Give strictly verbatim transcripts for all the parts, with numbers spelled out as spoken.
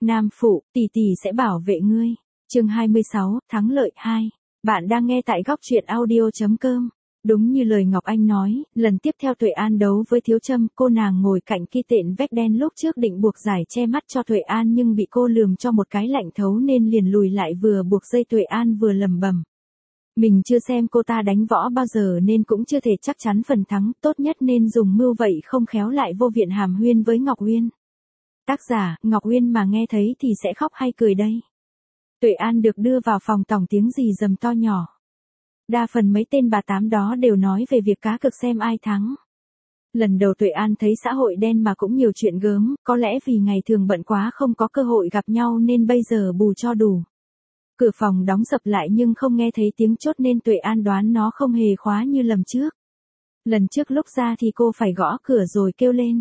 Nam phụ, tỷ tỷ sẽ bảo vệ ngươi. Chương hai mươi sáu, thắng lợi hai. Bạn đang nghe tại góc truyện audio chấm com. Đúng như lời Ngọc Anh nói, lần tiếp theo Tuệ An đấu với Thiếu Châm, cô nàng ngồi cạnh kia tện vách đen lúc trước định buộc giải che mắt cho Tuệ An nhưng bị cô lườm cho một cái lạnh thấu nên liền lùi lại vừa buộc dây. Tuệ An vừa lẩm bẩm. Mình chưa xem cô ta đánh võ bao giờ nên cũng chưa thể chắc chắn phần thắng, tốt nhất nên dùng mưu vậy không khéo lại vô viện hàm huyên với Ngọc Uyên. Tác giả, Ngọc Uyên mà nghe thấy thì sẽ khóc hay cười đây. Tuệ An được đưa vào phòng tòng tiếng rì rầm to nhỏ. Đa phần mấy tên bà tám đó đều nói về việc cá cược xem ai thắng. Lần đầu Tuệ An thấy xã hội đen mà cũng nhiều chuyện gớm, có lẽ vì ngày thường bận quá không có cơ hội gặp nhau nên bây giờ bù cho đủ. Cửa phòng đóng sập lại nhưng không nghe thấy tiếng chốt nên Tuệ An đoán nó không hề khóa như lần trước. Lần trước lúc ra thì cô phải gõ cửa rồi kêu lên.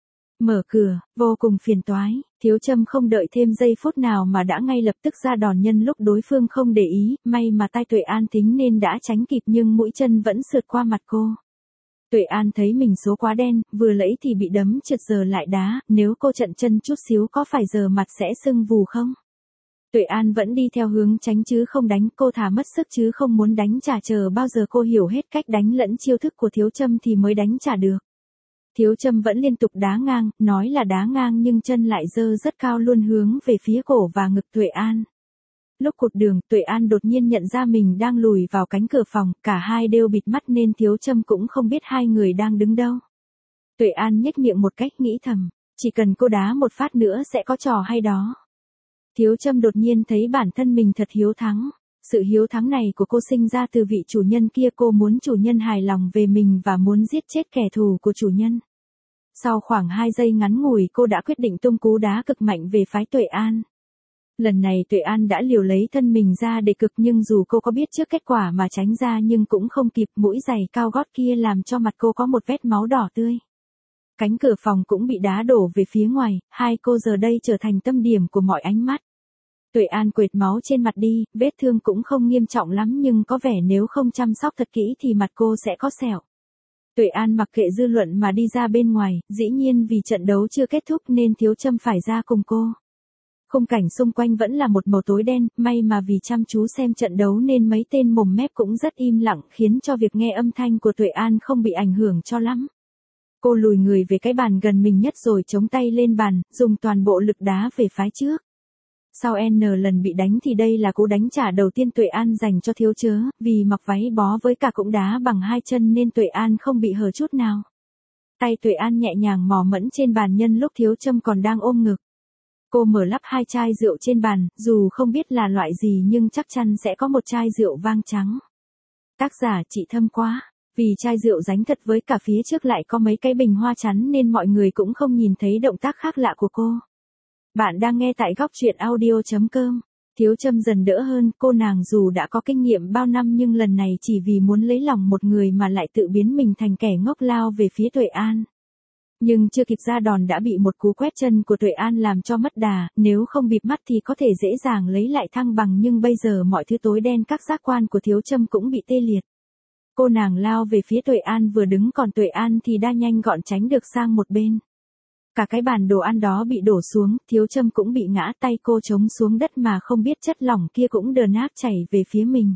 Mở cửa, vô cùng phiền toái, Thiếu Châm không đợi thêm giây phút nào mà đã ngay lập tức ra đòn nhân lúc đối phương không để ý, may mà tay Tuệ An tính nên đã tránh kịp nhưng mũi chân vẫn sượt qua mặt cô. Tuệ An thấy mình số quá đen, vừa lẫy thì bị đấm trượt giờ lại đá, nếu cô trận chân chút xíu có phải giờ mặt sẽ sưng vù không? Tuệ An vẫn đi theo hướng tránh chứ không đánh, cô thà mất sức chứ không muốn đánh trả, chờ bao giờ cô hiểu hết cách đánh lẫn chiêu thức của Thiếu Châm thì mới đánh trả được. Thiếu Châm vẫn liên tục đá ngang, nói là đá ngang nhưng chân lại giơ rất cao luôn hướng về phía cổ và ngực Tuệ An. Lúc cụt đường, Tuệ An đột nhiên nhận ra mình đang lùi vào cánh cửa phòng, cả hai đều bịt mắt nên Thiếu Châm cũng không biết hai người đang đứng đâu. Tuệ An nhếch miệng một cách nghĩ thầm, chỉ cần cô đá một phát nữa sẽ có trò hay đó. Thiếu Châm đột nhiên thấy bản thân mình thật hiếu thắng. Sự hiếu thắng này của cô sinh ra từ vị chủ nhân kia, cô muốn chủ nhân hài lòng về mình và muốn giết chết kẻ thù của chủ nhân. Sau khoảng hai giây ngắn ngủi cô đã quyết định tung cú đá cực mạnh về phái Tuệ An. Lần này Tuệ An đã liều lấy thân mình ra để cực nhưng dù cô có biết trước kết quả mà tránh ra nhưng cũng không kịp, mũi giày cao gót kia làm cho mặt cô có một vết máu đỏ tươi. Cánh cửa phòng cũng bị đá đổ về phía ngoài, hai cô giờ đây trở thành tâm điểm của mọi ánh mắt. Tuệ An quệt máu trên mặt đi, vết thương cũng không nghiêm trọng lắm nhưng có vẻ nếu không chăm sóc thật kỹ thì mặt cô sẽ có sẹo. Tuệ An mặc kệ dư luận mà đi ra bên ngoài, dĩ nhiên vì trận đấu chưa kết thúc nên Thiếu Châm phải ra cùng cô. Khung cảnh xung quanh vẫn là một màu tối đen, may mà vì chăm chú xem trận đấu nên mấy tên mồm mép cũng rất im lặng khiến cho việc nghe âm thanh của Tuệ An không bị ảnh hưởng cho lắm. Cô lùi người về cái bàn gần mình nhất rồi chống tay lên bàn, dùng toàn bộ lực đá về phái trước. Sau N lần bị đánh thì đây là cú đánh trả đầu tiên Tuệ An dành cho Thiếu Chớ, vì mặc váy bó với cả cũng đá bằng hai chân nên Tuệ An không bị hở chút nào. Tay Tuệ An nhẹ nhàng mò mẫm trên bàn nhân lúc Thiếu Châm còn đang ôm ngực. Cô mở lắp hai chai rượu trên bàn, dù không biết là loại gì nhưng chắc chắn sẽ có một chai rượu vang trắng. Tác giả chị Thâm quá, vì chai rượu dính thật với cả phía trước lại có mấy cái bình hoa chắn nên mọi người cũng không nhìn thấy động tác khác lạ của cô. Bạn đang nghe tại góc truyện audio chấm com. Thiếu Châm dần đỡ hơn, cô nàng dù đã có kinh nghiệm bao năm nhưng lần này chỉ vì muốn lấy lòng một người mà lại tự biến mình thành kẻ ngốc lao về phía Tuệ An. Nhưng chưa kịp ra đòn đã bị một cú quét chân của Tuệ An làm cho mất đà, nếu không bịt mắt thì có thể dễ dàng lấy lại thăng bằng nhưng bây giờ mọi thứ tối đen, các giác quan của Thiếu Châm cũng bị tê liệt. Cô nàng lao về phía Tuệ An vừa đứng còn Tuệ An thì đa nhanh gọn tránh được sang một bên. Cả cái bàn đồ ăn đó bị đổ xuống, Thiếu Châm cũng bị ngã, tay cô chống xuống đất mà không biết chất lỏng kia cũng đờ nát chảy về phía mình.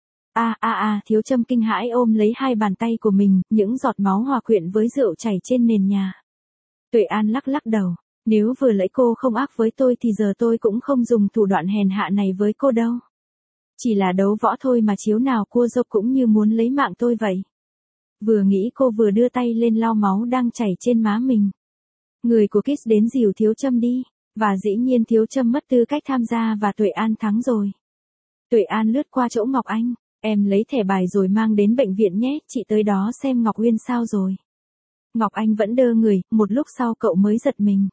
A a a, Thiếu Châm kinh hãi ôm lấy hai bàn tay của mình, những giọt máu hòa quyện với rượu chảy trên nền nhà. Tuệ An lắc lắc đầu, nếu vừa nãy cô không ác với tôi thì giờ tôi cũng không dùng thủ đoạn hèn hạ này với cô đâu. Chỉ là đấu võ thôi mà chiếu nào cua dốc cũng như muốn lấy mạng tôi vậy. Vừa nghĩ cô vừa đưa tay lên lau máu đang chảy trên má mình. Người của Kiss đến dìu Thiếu Châm đi, và dĩ nhiên Thiếu Châm mất tư cách tham gia và Tuệ An thắng rồi. Tuệ An lướt qua chỗ Ngọc Anh, em lấy thẻ bài rồi mang đến bệnh viện nhé, chị tới đó xem Ngọc Uyên sao rồi. Ngọc Anh vẫn đơ người, một lúc sau cậu mới giật mình.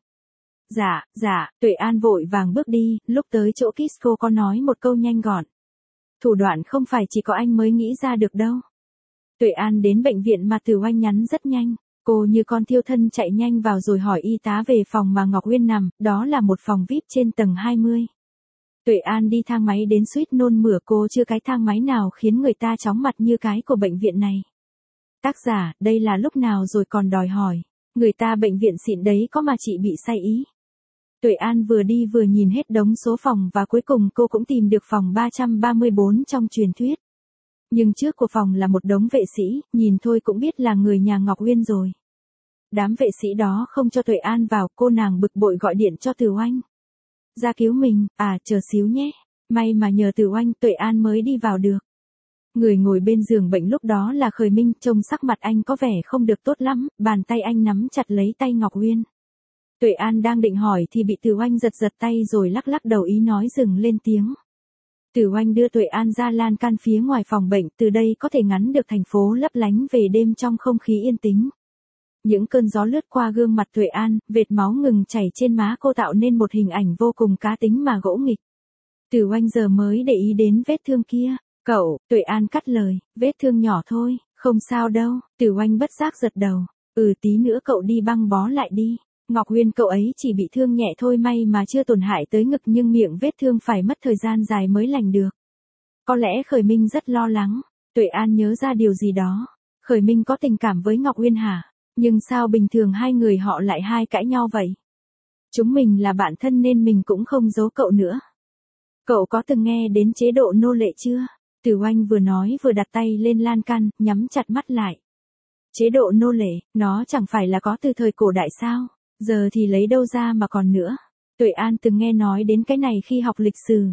Dạ, dạ, Tuệ An vội vàng bước đi, lúc tới chỗ Kiss cô có nói một câu nhanh gọn. Thủ đoạn không phải chỉ có anh mới nghĩ ra được đâu. Tuệ An đến bệnh viện mà Từ Oanh nhắn rất nhanh. Cô như con thiêu thân chạy nhanh vào rồi hỏi y tá về phòng mà Ngọc Uyên nằm, đó là một phòng vi ai pi trên tầng hai mươi. Tuệ An đi thang máy đến suýt nôn mửa, cô chưa cái thang máy nào khiến người ta chóng mặt như cái của bệnh viện này. Tác giả, đây là lúc nào rồi còn đòi hỏi. Người ta bệnh viện xịn đấy có mà chị bị sai ý. Tuệ An vừa đi vừa nhìn hết đống số phòng và cuối cùng cô cũng tìm được phòng ba trăm ba mươi bốn trong truyền thuyết. Nhưng trước của phòng là một đống vệ sĩ, nhìn thôi cũng biết là người nhà Ngọc Uyên rồi. Đám vệ sĩ đó không cho Tuệ An vào, cô nàng bực bội gọi điện cho Từ Oanh. Ra cứu mình, à chờ xíu nhé. May mà nhờ Từ Oanh Tuệ An mới đi vào được. Người ngồi bên giường bệnh lúc đó là Khởi Minh, trông sắc mặt anh có vẻ không được tốt lắm, bàn tay anh nắm chặt lấy tay Ngọc Uyên. Tuệ An đang định hỏi thì bị Từ Oanh giật giật tay rồi lắc lắc đầu ý nói dừng lên tiếng. Từ Oanh đưa Tuệ An ra lan can phía ngoài phòng bệnh, từ đây có thể ngắm được thành phố lấp lánh về đêm trong không khí yên tĩnh. Những cơn gió lướt qua gương mặt Tuệ An, vệt máu ngừng chảy trên má cô tạo nên một hình ảnh vô cùng cá tính mà gỗ nghịch. Từ Oanh giờ mới để ý đến vết thương kia. Cậu, Tuệ An cắt lời, vết thương nhỏ thôi, không sao đâu. Từ Oanh bất giác giật đầu. Ừ tí nữa cậu đi băng bó lại đi. Ngọc Uyên cậu ấy chỉ bị thương nhẹ thôi, may mà chưa tổn hại tới ngực, nhưng miệng vết thương phải mất thời gian dài mới lành được. Có lẽ Khởi Minh rất lo lắng. Tuệ An nhớ ra điều gì đó. Khởi Minh có tình cảm với Ngọc Uyên hả? Nhưng sao bình thường hai người họ lại hai cãi nhau vậy? Chúng mình là bạn thân nên mình cũng không giấu cậu nữa. Cậu có từng nghe đến chế độ nô lệ chưa? Từ Oanh vừa nói vừa đặt tay lên lan can, nhắm chặt mắt lại. Chế độ nô lệ, nó chẳng phải là có từ thời cổ đại sao? Giờ thì lấy đâu ra mà còn nữa. Tuệ An từng nghe nói đến cái này khi học lịch sử.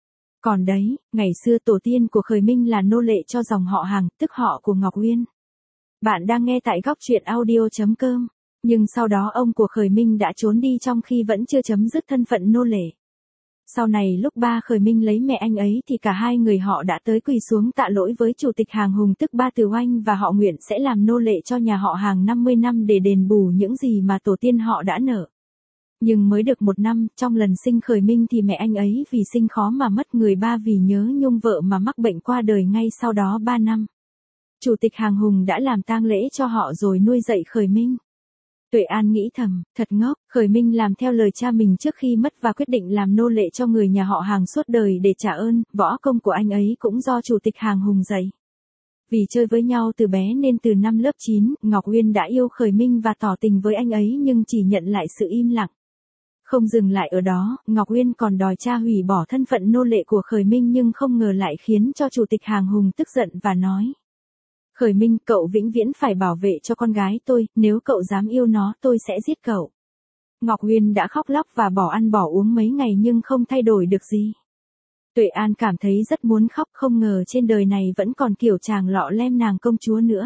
Còn đấy, ngày xưa tổ tiên của Khởi Minh là nô lệ cho dòng họ Hàng, tức họ của Ngọc Uyên. Bạn đang nghe tại góc truyện audio chấm com. Nhưng sau đó ông của Khởi Minh đã trốn đi trong khi vẫn chưa chấm dứt thân phận nô lệ. Sau này lúc ba Khởi Minh lấy mẹ anh ấy thì cả hai người họ đã tới quỳ xuống tạ lỗi với chủ tịch Hàng Hùng tức ba Từ Oanh và họ nguyện sẽ làm nô lệ cho nhà họ Hàng năm mươi năm để đền bù những gì mà tổ tiên họ đã nợ. Nhưng mới được một năm, trong lần sinh Khởi Minh thì mẹ anh ấy vì sinh khó mà mất người, ba vì nhớ nhung vợ mà mắc bệnh qua đời ngay sau đó ba năm. Chủ tịch Hàng Hùng đã làm tang lễ cho họ rồi nuôi dạy Khởi Minh. Tuệ An nghĩ thầm, thật ngốc, Khởi Minh làm theo lời cha mình trước khi mất và quyết định làm nô lệ cho người nhà họ Hàng suốt đời để trả ơn, võ công của anh ấy cũng do chủ tịch Hàng Hùng dạy. Vì chơi với nhau từ bé nên từ năm lớp chín, Ngọc Uyên đã yêu Khởi Minh và tỏ tình với anh ấy nhưng chỉ nhận lại sự im lặng. Không dừng lại ở đó, Ngọc Uyên còn đòi cha hủy bỏ thân phận nô lệ của Khởi Minh nhưng không ngờ lại khiến cho chủ tịch Hàng Hùng tức giận và nói. Khởi Minh, cậu vĩnh viễn phải bảo vệ cho con gái tôi, nếu cậu dám yêu nó tôi sẽ giết cậu. Ngọc Uyên đã khóc lóc và bỏ ăn bỏ uống mấy ngày nhưng không thay đổi được gì. Tuệ An cảm thấy rất muốn khóc, không ngờ trên đời này vẫn còn kiểu chàng lọ lem nàng công chúa nữa.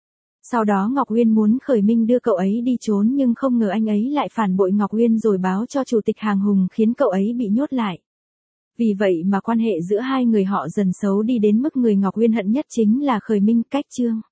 Sau đó Ngọc Uyên muốn Khởi Minh đưa cậu ấy đi trốn nhưng không ngờ anh ấy lại phản bội Ngọc Uyên rồi báo cho chủ tịch Hàng Hùng khiến cậu ấy bị nhốt lại. Vì vậy mà quan hệ giữa hai người họ dần xấu đi đến mức người Ngọc Uyên hận nhất chính là Khởi Minh. Cách chương